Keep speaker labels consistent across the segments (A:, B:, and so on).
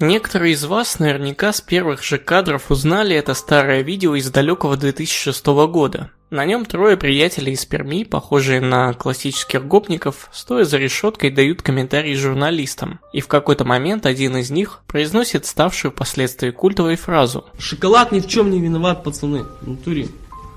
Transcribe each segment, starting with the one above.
A: Некоторые из вас наверняка с первых же кадров узнали это старое видео из далекого 2006 года. На нем трое приятелей из Перми, похожие на классических гопников, стоя за решеткой, дают комментарии журналистам. И в какой-то момент один из них произносит ставшую впоследствии культовой фразу:
B: «Шоколад ни в чем не виноват, пацаны, в натуре».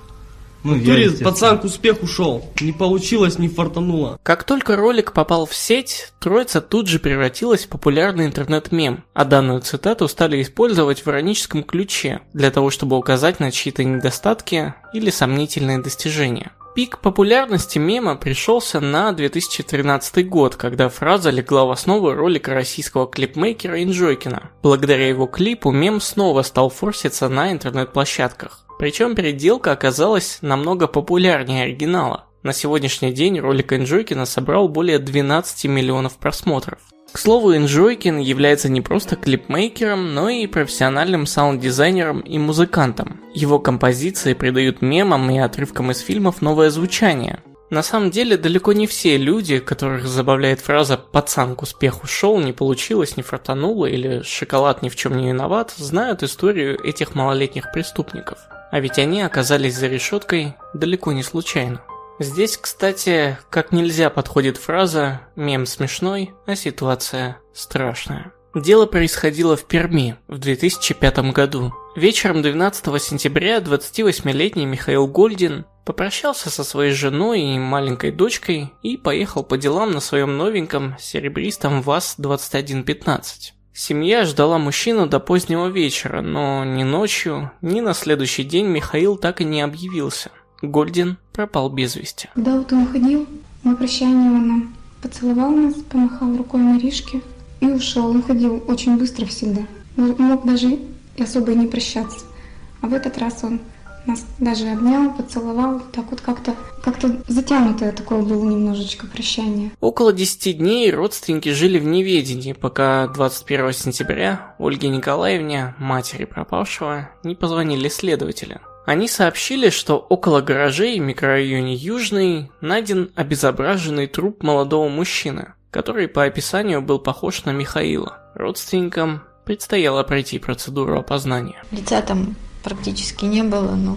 B: В натуре пацан к успеху шел, не получилось, не фартануло.
A: Как только ролик попал в сеть, троица тут же превратилась в популярный интернет-мем, а данную цитату стали использовать в ироническом ключе, для того чтобы указать на чьи-то недостатки или сомнительные достижения. Пик популярности мема пришелся на 2013 год, когда фраза легла в основу ролика российского клипмейкера Инжойкина. Благодаря его клипу мем снова стал форситься на интернет-площадках. Причем переделка оказалась намного популярнее оригинала. На сегодняшний день ролик Инжойкина собрал более 12 миллионов просмотров. К слову, Инжойкин является не просто клипмейкером, но и профессиональным саунд-дизайнером и музыкантом. Его композиции придают мемам и отрывкам из фильмов новое звучание. На самом деле, далеко не все люди, которых забавляет фраза «пацан к успеху шел, не получилось, не фартануло» или «шоколад ни в чем не виноват», знают историю этих малолетних преступников. А ведь они оказались за решеткой далеко не случайно. Здесь, кстати, как нельзя подходит фраза «мем смешной, а ситуация страшная». Дело происходило в Перми в 2005 году. Вечером 12 сентября 28-летний Михаил Гольдин попрощался со своей женой и маленькой дочкой и поехал по делам на своем новеньком серебристом ВАЗ-2115. Семья ждала мужчину до позднего вечера, но ни ночью, ни на следующий день Михаил так и не объявился. Гольдин пропал без вести.
C: Когда вот он уходил, на прощание он поцеловал нас, помахал рукой Маришке и ушел. Он ходил очень быстро всегда. Он мог даже особо и не прощаться. А в этот раз он нас даже обнял, поцеловал, так вот как-то затянутое такое было немножечко прощание.
A: Около 10 дней родственники жили в неведении, пока 21 сентября Ольге Николаевне, матери пропавшего, не позвонили следователи. Они сообщили, что около гаражей в микрорайоне Южный найден обезображенный труп молодого мужчины, который по описанию был похож на Михаила. Родственникам предстояло пройти процедуру опознания.
D: Лица там практически не было, но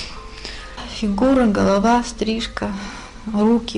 D: фигура, голова, стрижка, руки,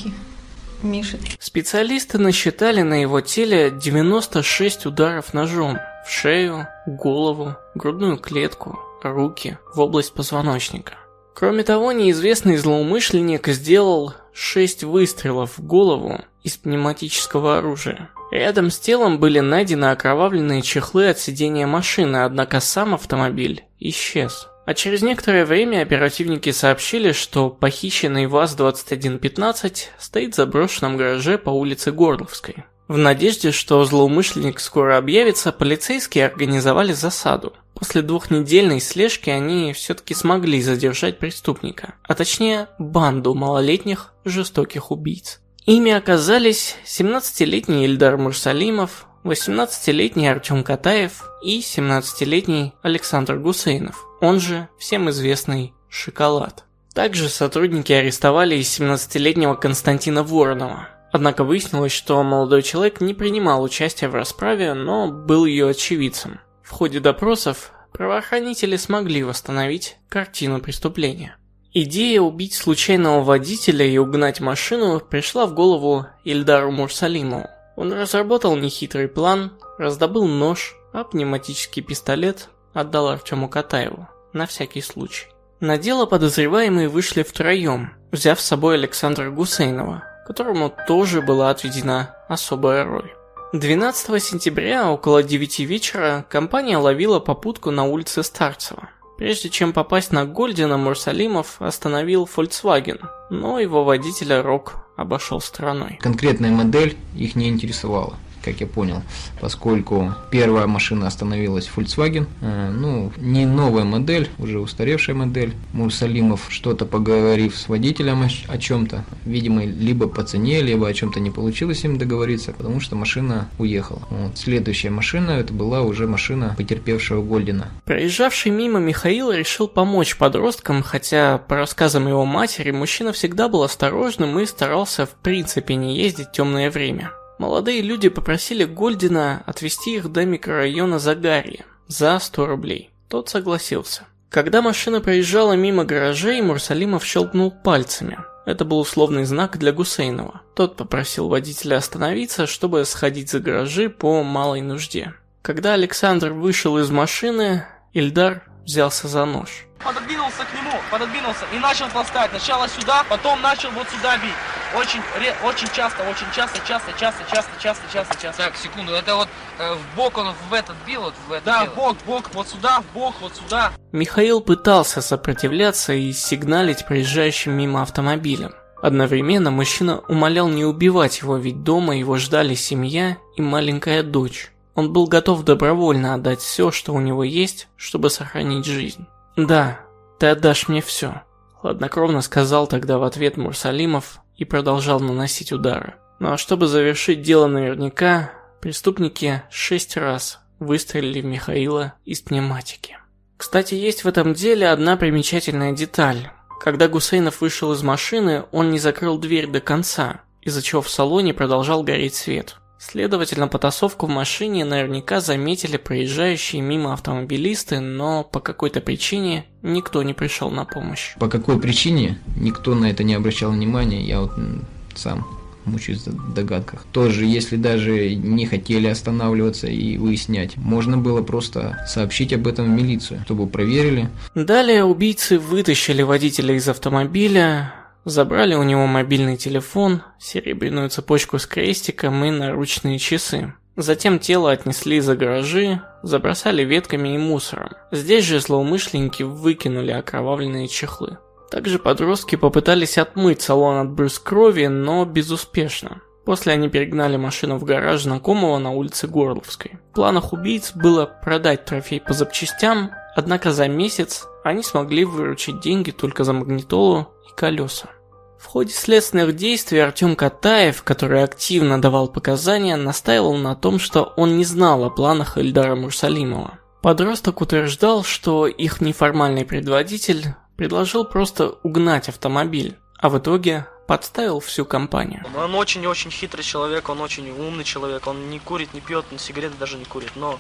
D: Миши.
A: Специалисты насчитали на его теле 96 ударов ножом в шею, голову, грудную клетку, руки, в область позвоночника. Кроме того, неизвестный злоумышленник сделал 6 выстрелов в голову из пневматического оружия. Рядом с телом были найдены окровавленные чехлы от сидения машины, однако сам автомобиль исчез. А через некоторое время оперативники сообщили, что похищенный ВАЗ-2115 стоит в заброшенном гараже по улице Горловской. В надежде, что злоумышленник скоро объявится, полицейские организовали засаду. После 2-недельной слежки они все-таки смогли задержать преступника, а точнее банду малолетних жестоких убийц. Ими оказались 17-летний Ильдар Мурсалимов, 18-летний Артем Катаев и 17-летний Александр Гусейнов, он же всем известный «Шоколад». Также сотрудники арестовали и 17-летнего Константина Воронова. Однако выяснилось, что молодой человек не принимал участия в расправе, но был ее очевидцем. В ходе допросов правоохранители смогли восстановить картину преступления. Идея убить случайного водителя и угнать машину пришла в голову Ильдару Мурсалимову. Он разработал нехитрый план, раздобыл нож, а пневматический пистолет отдал Артему Катаеву, на всякий случай. На дело подозреваемые вышли втроем, взяв с собой Александра Гусейнова, которому тоже была отведена особая роль. 12 сентября около 9 вечера компания ловила попутку на улице Старцева. Прежде чем попасть на Гольдина, Мурсалимов остановил Volkswagen, но его водителя Рок обошел стороной.
E: Конкретная модель их не интересовала, как я понял, поскольку первая машина остановилась Volkswagen, не новая модель, уже устаревшая модель. Мурсалимов, что-то поговорив с водителем о чем-то, видимо, либо по цене, либо о чем-то не получилось им договориться, потому что машина уехала. Следующая машина, это была уже машина потерпевшего Гольдина.
A: Проезжавший мимо Михаил решил помочь подросткам, хотя, по рассказам его матери, мужчина всегда был осторожным и старался в принципе не ездить в темное время. Молодые люди попросили Гольдина отвезти их до микрорайона Загарье за 100 рублей. Тот согласился. Когда машина проезжала мимо гаражей, Мурсалимов щелкнул пальцами. Это был условный знак для Гусейнова. Тот попросил водителя остановиться, чтобы сходить за гаражи по малой нужде. Когда Александр вышел из машины, Ильдар взялся за нож.
B: Пододвинулся к нему, и начал таскать. Сначала сюда, потом начал вот сюда бить. Очень часто.
E: Так, секунду, это вот в бок он в этот бил? Вот в этот
B: да,
E: бил.
B: в бок, вот сюда, в бок, вот сюда.
A: Михаил пытался сопротивляться и сигналить проезжающим мимо автомобилям. Одновременно мужчина умолял не убивать его, ведь дома его ждали семья и маленькая дочь. Он был готов добровольно отдать все, что у него есть, чтобы сохранить жизнь. «Да, ты отдашь мне все», – хладнокровно сказал тогда в ответ Мурсалимов и продолжал наносить удары. Ну а чтобы завершить дело наверняка, преступники 6 раз выстрелили в Михаила из пневматики. Кстати, есть в этом деле одна примечательная деталь. Когда Гусейнов вышел из машины, он не закрыл дверь до конца, из-за чего в салоне продолжал гореть свет. Следовательно, потасовку в машине наверняка заметили проезжающие мимо автомобилисты, но по какой-то причине никто не пришел на помощь.
E: По какой причине никто на это не обращал внимания, я вот сам мучаюсь в догадках. Тоже, если даже не хотели останавливаться и выяснять, можно было просто сообщить об этом в милицию, чтобы проверили.
A: Далее убийцы вытащили водителя из автомобиля, забрали у него мобильный телефон, серебряную цепочку с крестиком и наручные часы. Затем тело отнесли за гаражи, забросали ветками и мусором. Здесь же злоумышленники выкинули окровавленные чехлы. Также подростки попытались отмыть салон от брызг крови, но безуспешно. После они перегнали машину в гараж знакомого на улице Горловской. В планах убийц было продать трофей по запчастям, однако за месяц они смогли выручить деньги только за магнитолу и колеса. В ходе следственных действий Артем Катаев, который активно давал показания, настаивал на том, что он не знал о планах Ильдара Мурсалимова. Подросток утверждал, что их неформальный предводитель предложил просто угнать автомобиль, а в итоге подставил всю компанию.
B: Он очень хитрый человек, он очень умный человек, он не курит, не пьет, сигареты даже не курит, но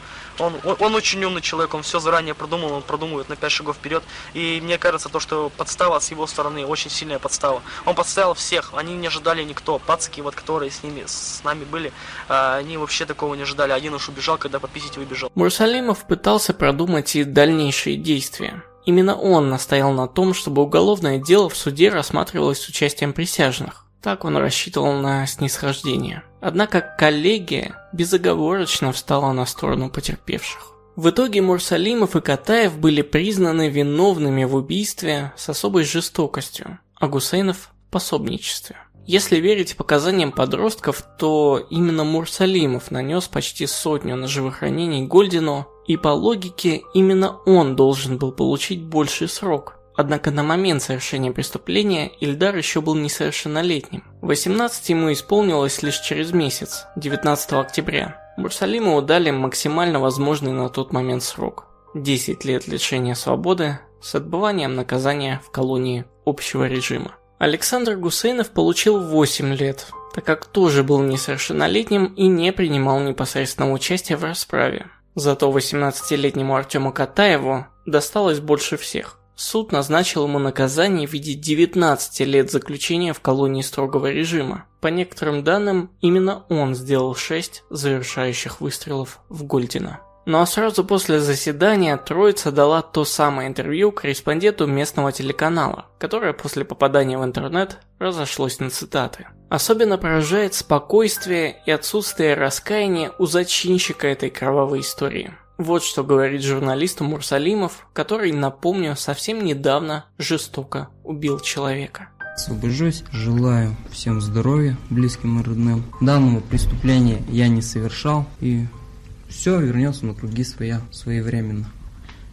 B: он очень умный человек, он все заранее продумал, он продумывает на 5 шагов вперед, и мне кажется, то, что подстава с его стороны, очень сильная подстава. Он подставил всех, они не ожидали никто, пацки, вот, которые с нами были, они вообще такого не ожидали, один уж убежал, когда пописить выбежал.
A: Мурсалимов пытался продумать и дальнейшие действия. Именно он настоял на том, чтобы уголовное дело в суде рассматривалось с участием присяжных. Так он рассчитывал на снисхождение. Однако коллегия безоговорочно встала на сторону потерпевших. В итоге Мурсалимов и Катаев были признаны виновными в убийстве с особой жестокостью, а Гусейнов – в пособничестве. Если верить показаниям подростков, то именно Мурсалимов нанес почти 100 ножевых ранений Гольдину, и по логике именно он должен был получить больший срок. Однако на момент совершения преступления Ильдар еще был несовершеннолетним. 18 ему исполнилось лишь через месяц, 19 октября. Мурсалимову дали максимально возможный на тот момент срок – 10 лет лишения свободы с отбыванием наказания в колонии общего режима. Александр Гусейнов получил 8 лет, так как тоже был несовершеннолетним и не принимал непосредственного участия в расправе. Зато 18-летнему Артему Катаеву досталось больше всех. Суд назначил ему наказание в виде 19 лет заключения в колонии строгого режима. По некоторым данным, именно он сделал 6 завершающих выстрелов в Гольдина. Ну а сразу после заседания троица дала то самое интервью корреспонденту местного телеканала, которое после попадания в интернет разошлось на цитаты. Особенно поражает спокойствие и отсутствие раскаяния у зачинщика этой кровавой истории. Вот что говорит журналисту Мурсалимов, который, напомню, совсем недавно жестоко убил человека.
F: Освобожусь, желаю всем здоровья, близким и родным. Данного преступления я не совершал, и все вернется на круги своя своевременно.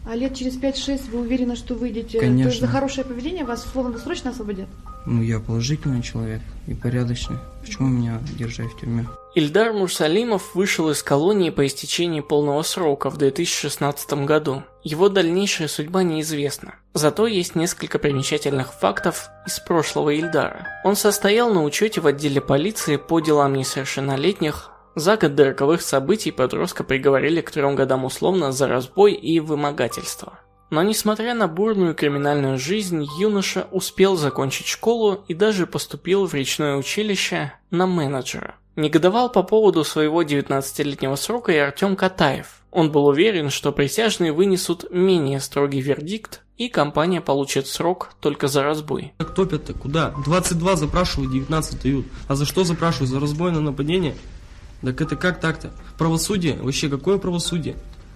G: А лет через 5-6 вы уверены, что выйдете?
F: Конечно.
G: То есть за хорошее поведение вас условно-досрочно освободят?
F: Ну, я положительный человек и порядочный. Почему меня держать в тюрьме?
A: Ильдар Мурсалимов вышел из колонии по истечении полного срока в 2016 году. Его дальнейшая судьба неизвестна. Зато есть несколько примечательных фактов из прошлого Ильдара. Он состоял на учете в отделе полиции по делам несовершеннолетних. За год до роковых событий подростка приговорили к 3 годам условно за разбой и вымогательство. Но несмотря на бурную криминальную жизнь, юноша успел закончить школу и даже поступил в речное училище на менеджера. Негодовал по поводу своего 19-летнего срока и Артем Катаев. Он был уверен, что присяжные вынесут менее строгий вердикт, и компания получит срок только за разбой.
H: Как топят-то? Куда? 22 запрашивают, 19 дают. А за что запрашивают? За разбойное нападение? Так это как так-то? Правосудие? Вообще какое правосудие?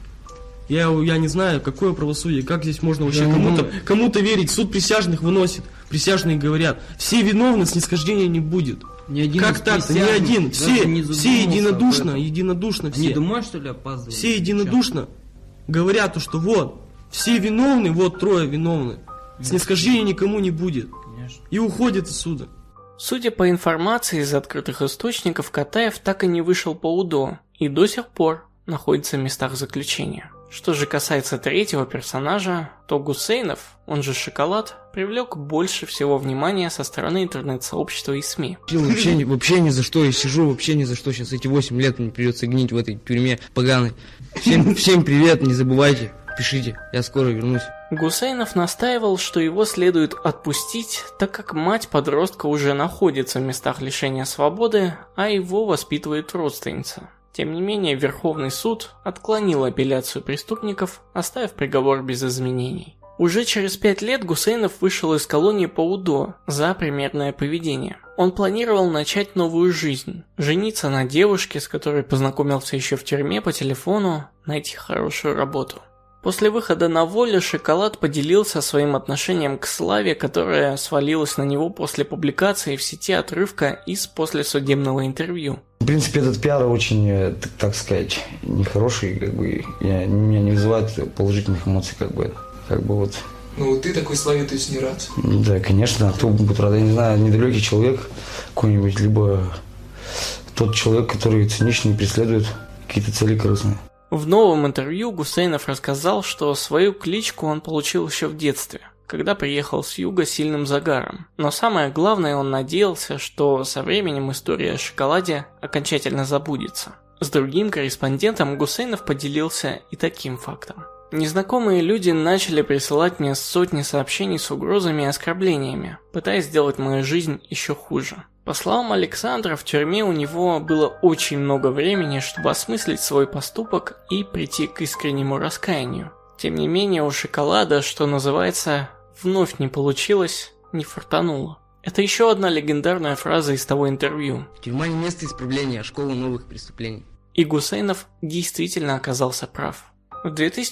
H: Я не знаю, какое правосудие, как здесь можно вообще кому-то верить. Суд присяжных выносит, присяжные говорят, все виновны, снисхождения не будет. Как так-то? Ни один. Все единодушно все.
F: Они домой, что ли, опаздывают?
H: Все единодушно говорят, что вот, все виновны, вот 3 виновны. Снисхождения никому не будет.
F: Конечно.
H: И уходит отсюда.
A: Судя по информации из открытых источников, Катаев так и не вышел по УДО и до сих пор находится в местах заключения. Что же касается третьего персонажа, то Гусейнов, он же Шоколад, привлек больше всего внимания со стороны интернет-сообщества и СМИ.
I: Вообще ни за что, я сижу, вообще ни за что. Сейчас эти 8 лет мне придется гнить в этой тюрьме поганой. Всем привет, не забывайте, пишите, я скоро вернусь.
A: Гусейнов настаивал, что его следует отпустить, так как мать подростка уже находится в местах лишения свободы, а его воспитывает родственница. Тем не менее, Верховный суд отклонил апелляцию преступников, оставив приговор без изменений. Уже через 5 лет Гусейнов вышел из колонии по УДО за примерное поведение. Он планировал начать новую жизнь, жениться на девушке, с которой познакомился еще в тюрьме по телефону, найти хорошую работу. После выхода на волю Шоколад поделился своим отношением к славе, которая свалилась на него после публикации в сети отрывка из послесудебного интервью.
J: В принципе, этот пиар очень, так сказать, нехороший, меня не вызывает положительных эмоций, вот.
K: Ну, ты такой славе, то есть не рад?
J: Да, конечно, а кто будет рад, я не знаю, недалекий человек какой-нибудь, либо тот человек, который цинично преследует какие-то цели корыстные.
A: В новом интервью Гусейнов рассказал, что свою кличку он получил еще в детстве, когда приехал с юга сильным загаром. Но самое главное, он надеялся, что со временем история о Шоколаде окончательно забудется. С другим корреспондентом Гусейнов поделился и таким фактом. Незнакомые люди начали присылать мне сотни сообщений с угрозами и оскорблениями, пытаясь сделать мою жизнь еще хуже. По словам Александра, в тюрьме у него было очень много времени, чтобы осмыслить свой поступок и прийти к искреннему раскаянию. Тем не менее, у Шоколада, что называется, вновь не получилось, не фартануло. Это еще одна легендарная фраза из того интервью.
I: Тюрьма не место исправления, а школа новых преступлений.
A: И Гусейнов действительно оказался прав. В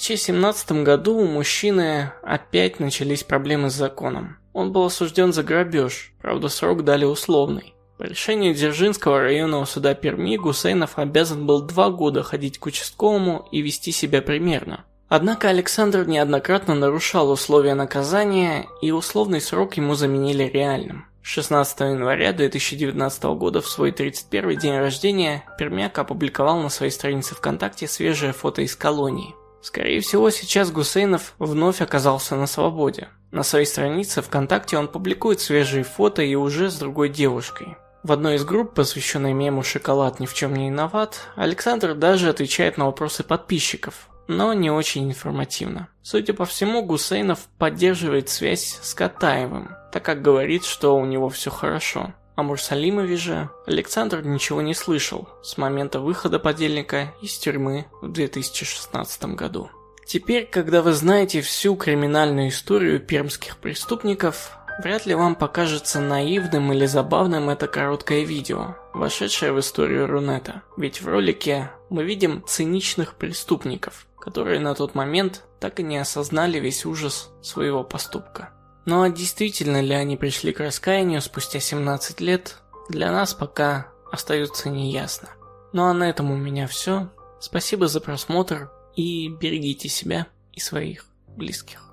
A: 2017 году у мужчины опять начались проблемы с законом. Он был осужден за грабеж, правда срок дали условный. По решению Дзержинского районного суда Перми Гусейнов обязан был 2 года ходить к участковому и вести себя примерно. Однако Александр неоднократно нарушал условия наказания, и условный срок ему заменили реальным. 16 января 2019 года, в свой 31-й день рождения, Пермяк опубликовал на своей странице ВКонтакте свежее фото из колонии. Скорее всего, сейчас Гусейнов вновь оказался на свободе. На своей странице ВКонтакте он публикует свежие фото и уже с другой девушкой. В одной из групп, посвященной мему «Шоколад ни в чем не виноват», Александр даже отвечает на вопросы подписчиков, но не очень информативно. Судя по всему, Гусейнов поддерживает связь с Катаевым, так как говорит, что у него все хорошо. О Мурсалимове же Александр ничего не слышал с момента выхода подельника из тюрьмы в 2016 году. Теперь, когда вы знаете всю криминальную историю пермских преступников, вряд ли вам покажется наивным или забавным это короткое видео, вошедшее в историю Рунета. Ведь в ролике мы видим циничных преступников, которые на тот момент так и не осознали весь ужас своего поступка. Ну а действительно ли они пришли к раскаянию спустя 17 лет, для нас пока остается неясно. Ну а на этом у меня все. Спасибо за просмотр и берегите себя и своих. близких.